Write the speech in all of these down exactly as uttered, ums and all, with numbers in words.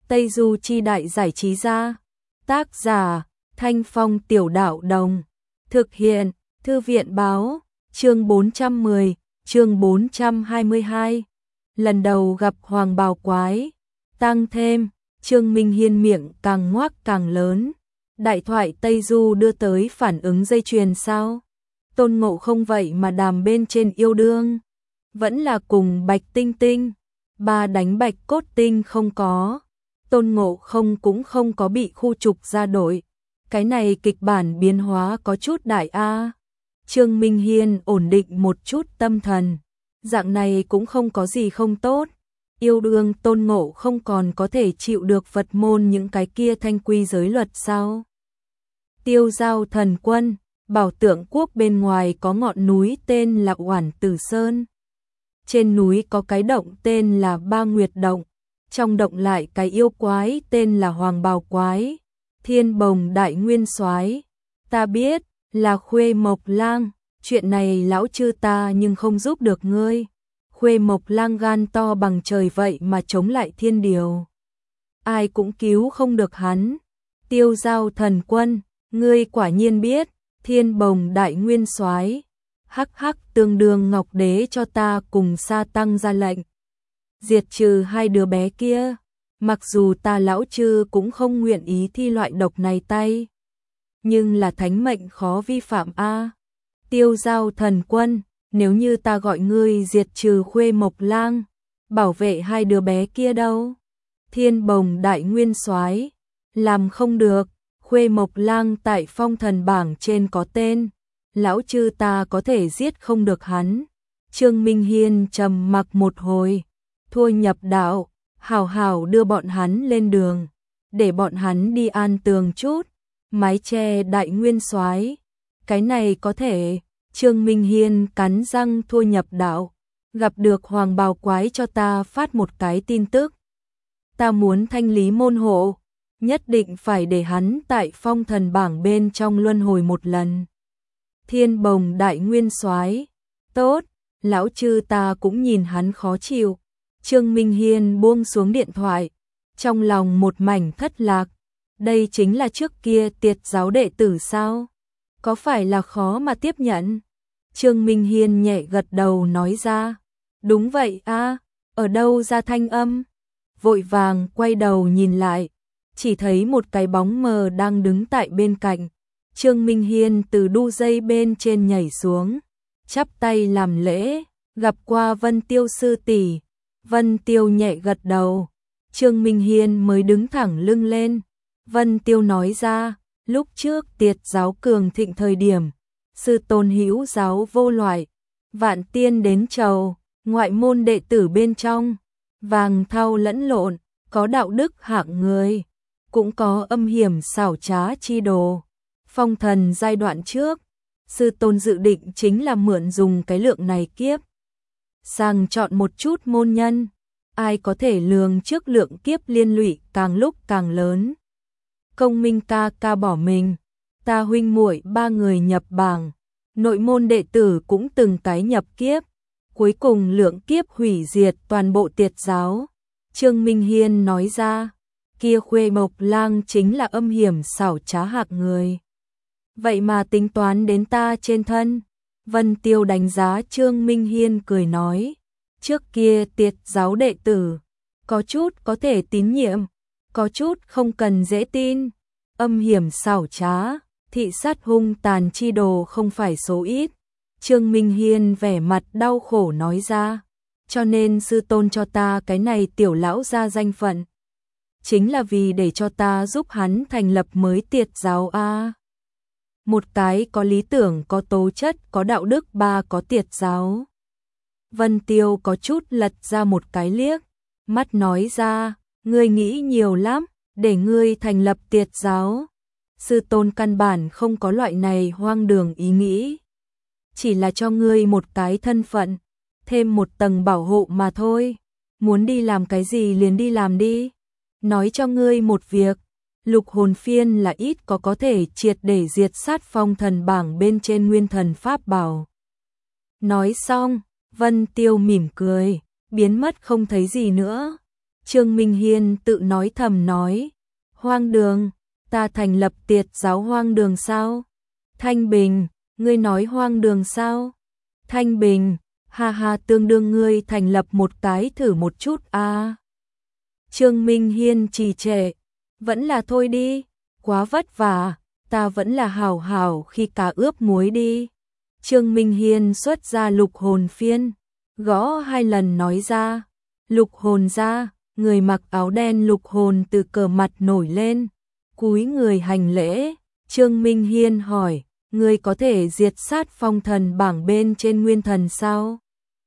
Tây Du Chi Đại Giải Trí Gia. Tác giả Thanh Phong Tiểu Đạo Đồng. Thực hiện Thư viện Báo. Chương bốn trăm mười, chương bốn trăm hai mươi hai. Lần đầu gặp Hoàng Bào Quái. Tăng thêm, Trương Minh Hiên miệng càng ngoác càng lớn. Đại thoại Tây Du đưa tới phản ứng dây chuyền sao? Tôn Ngộ Không vậy mà đàm bên trên yêu đương. Vẫn là cùng Bạch Tinh Tinh. Ba đánh Bạch Cốt Tinh không có. Tôn Ngộ Không cũng không có bị khu trục ra đội. Cái này kịch bản biến hóa có chút đại a. Trương Minh Hiên ổn định một chút tâm thần. Dạng này cũng không có gì không tốt. Yêu đương Tôn Ngộ Không còn có thể chịu được Phật môn những cái kia thanh quy giới luật sao? Tiêu Giao Thần Quân, Bảo Tượng Quốc bên ngoài có ngọn núi tên là Oản Tử Sơn. Trên núi có cái động tên là Ba Nguyệt Động. Trong động lại cái yêu quái tên là Hoàng Bào Quái. Thiên Bồng Đại Nguyên Soái, ta biết, là Khuê Mộc Lang, chuyện này lão chư ta nhưng không giúp được ngươi. Khuê Mộc Lang gan to bằng trời vậy mà chống lại thiên điều. Ai cũng cứu không được hắn. Tiêu Giao Thần Quân, ngươi quả nhiên biết, Thiên Bồng Đại Nguyên Soái, hắc hắc tương đương Ngọc Đế cho ta cùng Sa Tăng ra lệnh. Diệt trừ hai đứa bé kia, mặc dù ta lão chư cũng không nguyện ý thi loại độc này tay. Nhưng là thánh mệnh khó vi phạm a. Tiêu Giao Thần Quân, nếu như ta gọi ngươi diệt trừ Khuê Mộc Lang, bảo vệ hai đứa bé kia đâu? Thiên Bồng Đại Nguyên Soái, làm không được, Khuê Mộc Lang tại phong thần bảng trên có tên, lão chư ta có thể giết không được hắn. Trương Minh Hiên trầm mặc một hồi, thôi nhập đạo, hảo hảo đưa bọn hắn lên đường, để bọn hắn đi an tường chút. Mái che Đại Nguyên Soái, cái này có thể. Trương Minh Hiên cắn răng thôi nhập đạo, gặp được Hoàng Bào Quái cho ta phát một cái tin tức. Ta muốn thanh lý môn hộ, nhất định phải để hắn tại phong thần bảng bên trong luân hồi một lần. Thiên Bồng Đại Nguyên Soái, tốt, lão chư ta cũng nhìn hắn khó chịu. Trương Minh Hiên buông xuống điện thoại, trong lòng một mảnh thất lạc. Đây chính là trước kia Tiệt giáo đệ tử sao? Có phải là khó mà tiếp nhận? Trương Minh Hiên nhẹ gật đầu nói ra. Đúng vậy a, ở đâu ra thanh âm? Vội vàng quay đầu nhìn lại, chỉ thấy một cái bóng mờ đang đứng tại bên cạnh. Trương Minh Hiên từ đu dây bên trên nhảy xuống, chắp tay làm lễ, gặp qua Vân Tiêu sư tỷ. Vân Tiêu nhẹ gật đầu, Trương Minh Hiên mới đứng thẳng lưng lên. Vân Tiêu nói ra, lúc trước Tiệt giáo cường thịnh thời điểm, sư tôn hữu giáo vô loại, vạn tiên đến chầu, ngoại môn đệ tử bên trong, vàng thau lẫn lộn, có đạo đức hạng người, cũng có âm hiểm xảo trá chi đồ. Phong thần giai đoạn trước, sư tôn dự định chính là mượn dùng cái lượng này kiếp sang chọn một chút môn nhân, ai có thể lường trước lượng kiếp liên lụy càng lúc càng lớn. Công Minh ca ca bỏ mình, ta huynh muội ba người nhập bảng, nội môn đệ tử cũng từng cái nhập kiếp, cuối cùng lượng kiếp hủy diệt toàn bộ Tiệt giáo. Trương Minh Hiên nói ra, kia Khuê Mộc Lang chính là âm hiểm xảo trá hạng người. Vậy mà tính toán đến ta trên thân. Vân Tiêu đánh giá Trương Minh Hiên cười nói, trước kia Tiệt giáo đệ tử, có chút có thể tín nhiệm, có chút không cần dễ tin, âm hiểm xảo trá, thị sát hung tàn chi đồ không phải số ít. Trương Minh Hiên vẻ mặt đau khổ nói ra, cho nên sư tôn cho ta cái này tiểu lão gia danh phận, chính là vì để cho ta giúp hắn thành lập mới Tiệt giáo a. Một cái có lý tưởng, có tố chất, có đạo đức, ba có Tiệt giáo. Vân Tiêu có chút lật ra một cái liếc, mắt nói ra, ngươi nghĩ nhiều lắm, để ngươi thành lập Tiệt giáo. Sư tôn căn bản không có loại này hoang đường ý nghĩ. Chỉ là cho ngươi một cái thân phận, thêm một tầng bảo hộ mà thôi. Muốn đi làm cái gì liền đi làm đi. Nói cho ngươi một việc, lục hồn phiên là ít có có thể triệt để diệt sát phong thần bảng bên trên nguyên thần pháp bảo. Nói xong, Vân Tiêu mỉm cười, biến mất không thấy gì nữa. Trương Minh Hiên tự nói thầm nói, hoang đường, ta thành lập tiệt giáo hoang đường sao? Thanh Bình, ngươi nói hoang đường sao? Thanh Bình, ha ha, tương đương ngươi thành lập một cái thử một chút a. À. Trương Minh Hiên trì trệ, vẫn là thôi đi, quá vất vả, ta vẫn là hảo hảo khi cá ướp muối đi. Trương Minh Hiên xuất ra lục hồn phiên, gõ hai lần nói ra, lục hồn ra, người mặc áo đen lục hồn từ cờ mặt nổi lên, cúi người hành lễ. Trương Minh Hiên hỏi, ngươi có thể diệt sát phong thần bảng bên trên nguyên thần sao?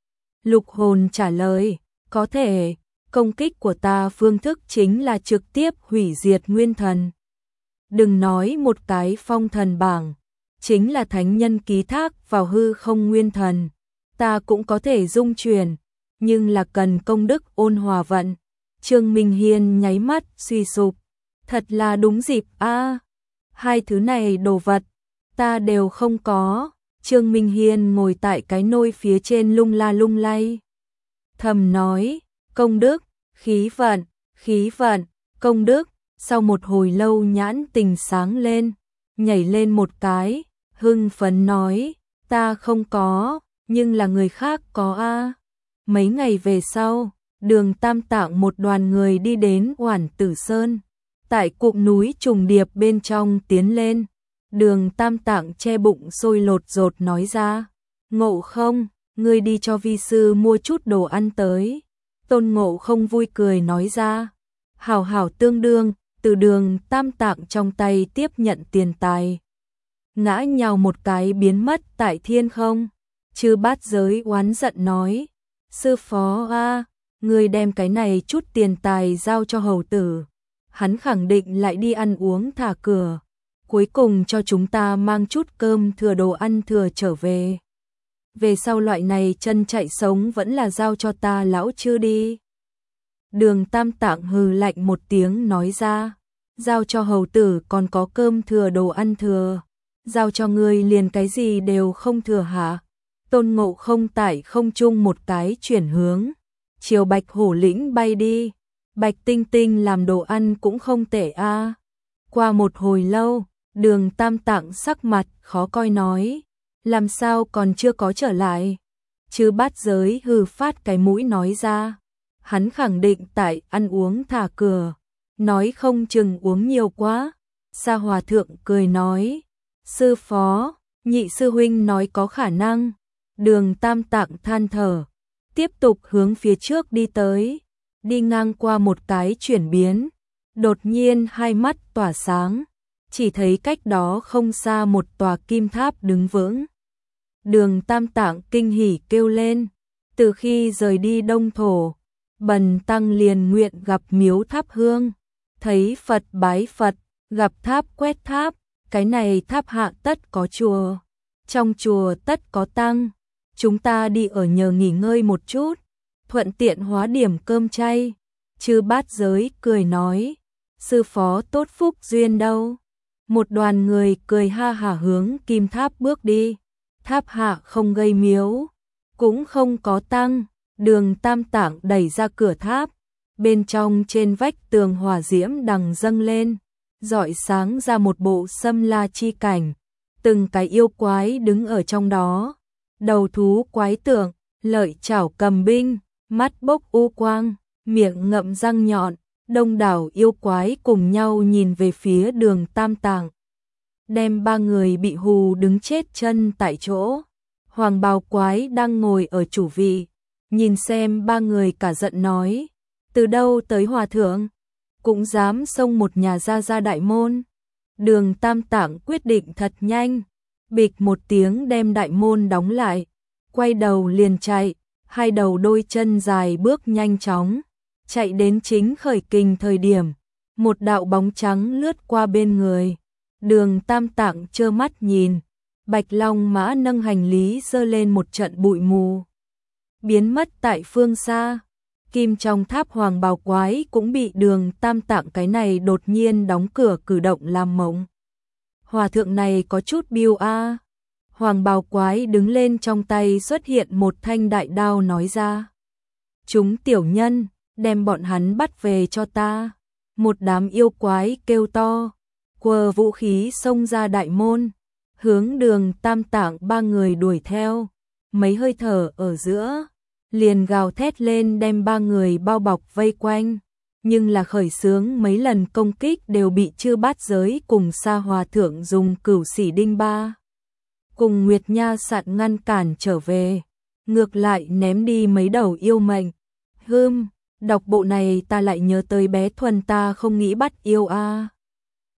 Lục hồn trả lời, có thể, công kích của ta phương thức chính là trực tiếp hủy diệt nguyên thần. Đừng nói một cái phong thần bảng, chính là thánh nhân ký thác vào hư không nguyên thần, ta cũng có thể dung chuyển, nhưng là cần công đức ôn hòa vận. Trương Minh Hiên nháy mắt suy sụp, thật là đúng dịp a, à, hai thứ này đồ vật ta đều không có. Trương Minh Hiên ngồi tại cái nôi phía trên lung la lung lay, thầm nói, công đức, khí vận, khí vận, công đức. Sau một hồi lâu nhãn tình sáng lên, nhảy lên một cái, hưng phấn nói, ta không có, nhưng là người khác có a. À. Mấy ngày về sau, Đường Tam Tạng một đoàn người đi đến Oản Tử Sơn, tại cụm núi trùng điệp bên trong tiến lên. Đường Tam Tạng che bụng sôi lột dột nói ra, Ngộ Không, ngươi đi cho vi sư mua chút đồ ăn tới. Tôn Ngộ Không vui cười nói ra, hảo hảo tương đương. Từ Đường Tam Tạng trong tay tiếp nhận tiền tài, ngã nhào một cái biến mất tại thiên không. Chư Bát Giới oán giận nói, sư phó a, ngươi đem cái này chút tiền tài giao cho hầu tử, hắn khẳng định lại đi ăn uống thả cửa, cuối cùng cho chúng ta mang chút cơm thừa đồ ăn thừa trở về. Về sau loại này chân chạy sống vẫn là giao cho ta lão chư đi. Đường Tam Tạng hừ lạnh một tiếng nói ra, giao cho hầu tử còn có cơm thừa đồ ăn thừa, giao cho ngươi liền cái gì đều không thừa hả? Tôn Ngộ Không tại không trung một cái chuyển hướng, chiều Bạch Hổ lĩnh bay đi. Bạch Tinh Tinh làm đồ ăn cũng không tệ a. À. Qua một hồi lâu, Đường Tam Tạng sắc mặt khó coi nói, làm sao còn chưa có trở lại? Chư Bát Giới hừ phát cái mũi nói ra, hắn khẳng định tại ăn uống thả cửa, nói không chừng uống nhiều quá. Sa Hòa Thượng cười nói, sư phó, nhị sư huynh nói có khả năng. Đường Tam Tạng than thở, tiếp tục hướng phía trước đi tới, đi ngang qua một cái chuyển biến, đột nhiên hai mắt tỏa sáng, chỉ thấy cách đó không xa một tòa kim tháp đứng vững. Đường Tam Tạng kinh hỉ kêu lên, từ khi rời đi Đông Thổ, bần tăng liền nguyện gặp miếu tháp hương, thấy Phật bái Phật, gặp tháp quét tháp, cái này tháp hạ tất có chùa, trong chùa tất có tăng, chúng ta đi ở nhờ nghỉ ngơi một chút, thuận tiện hóa điểm cơm chay. Chư Bát Giới cười nói, sư phó tốt phúc duyên đâu. Một đoàn người cười ha hả hướng kim tháp bước đi, tháp hạ không gây miếu, cũng không có tăng. Đường Tam Tạng đẩy ra cửa tháp, bên trong trên vách tường hỏa diễm đằng dâng lên, rọi sáng ra một bộ Sâm La chi cảnh, từng cái yêu quái đứng ở trong đó, đầu thú quái tượng, lợi chảo cầm binh, mắt bốc u quang, miệng ngậm răng nhọn, đông đảo yêu quái cùng nhau nhìn về phía Đường Tam Tạng, đem ba người bị hù đứng chết chân tại chỗ. Hoàng bào quái đang ngồi ở chủ vị, nhìn xem ba người cả giận nói, từ đâu tới hòa thượng, cũng dám xông một nhà gia gia đại môn. Đường Tam Tạng quyết định thật nhanh, bịch một tiếng đem đại môn đóng lại, quay đầu liền chạy, hai đầu đôi chân dài bước nhanh chóng, chạy đến chính khởi kình thời điểm, một đạo bóng trắng lướt qua bên người. Đường Tam Tạng trơ mắt nhìn, Bạch Long Mã nâng hành lý giơ lên một trận bụi mù, biến mất tại phương xa. Kim trong tháp hoàng bào quái cũng bị Đường Tam Tạng cái này đột nhiên đóng cửa cử động làm mộng. Hòa thượng này có chút biêu a. Hoàng bào quái đứng lên, trong tay xuất hiện một thanh đại đao nói ra, chúng tiểu nhân, đem bọn hắn bắt về cho ta. Một đám yêu quái kêu to, quờ vũ khí xông ra đại môn, hướng Đường Tam Tạng ba người đuổi theo, mấy hơi thở ở giữa, liền gào thét lên đem ba người bao bọc vây quanh, nhưng là khởi xướng mấy lần công kích đều bị Chư Bát Giới cùng Sa Hòa Thượng dùng Cửu Sĩ Đinh Ba cùng Nguyệt Nha Sạn ngăn cản trở về, ngược lại ném đi mấy đầu yêu mệnh. Hưm, đọc bộ này ta lại nhớ tới bé Thuần ta không nghĩ bắt yêu a.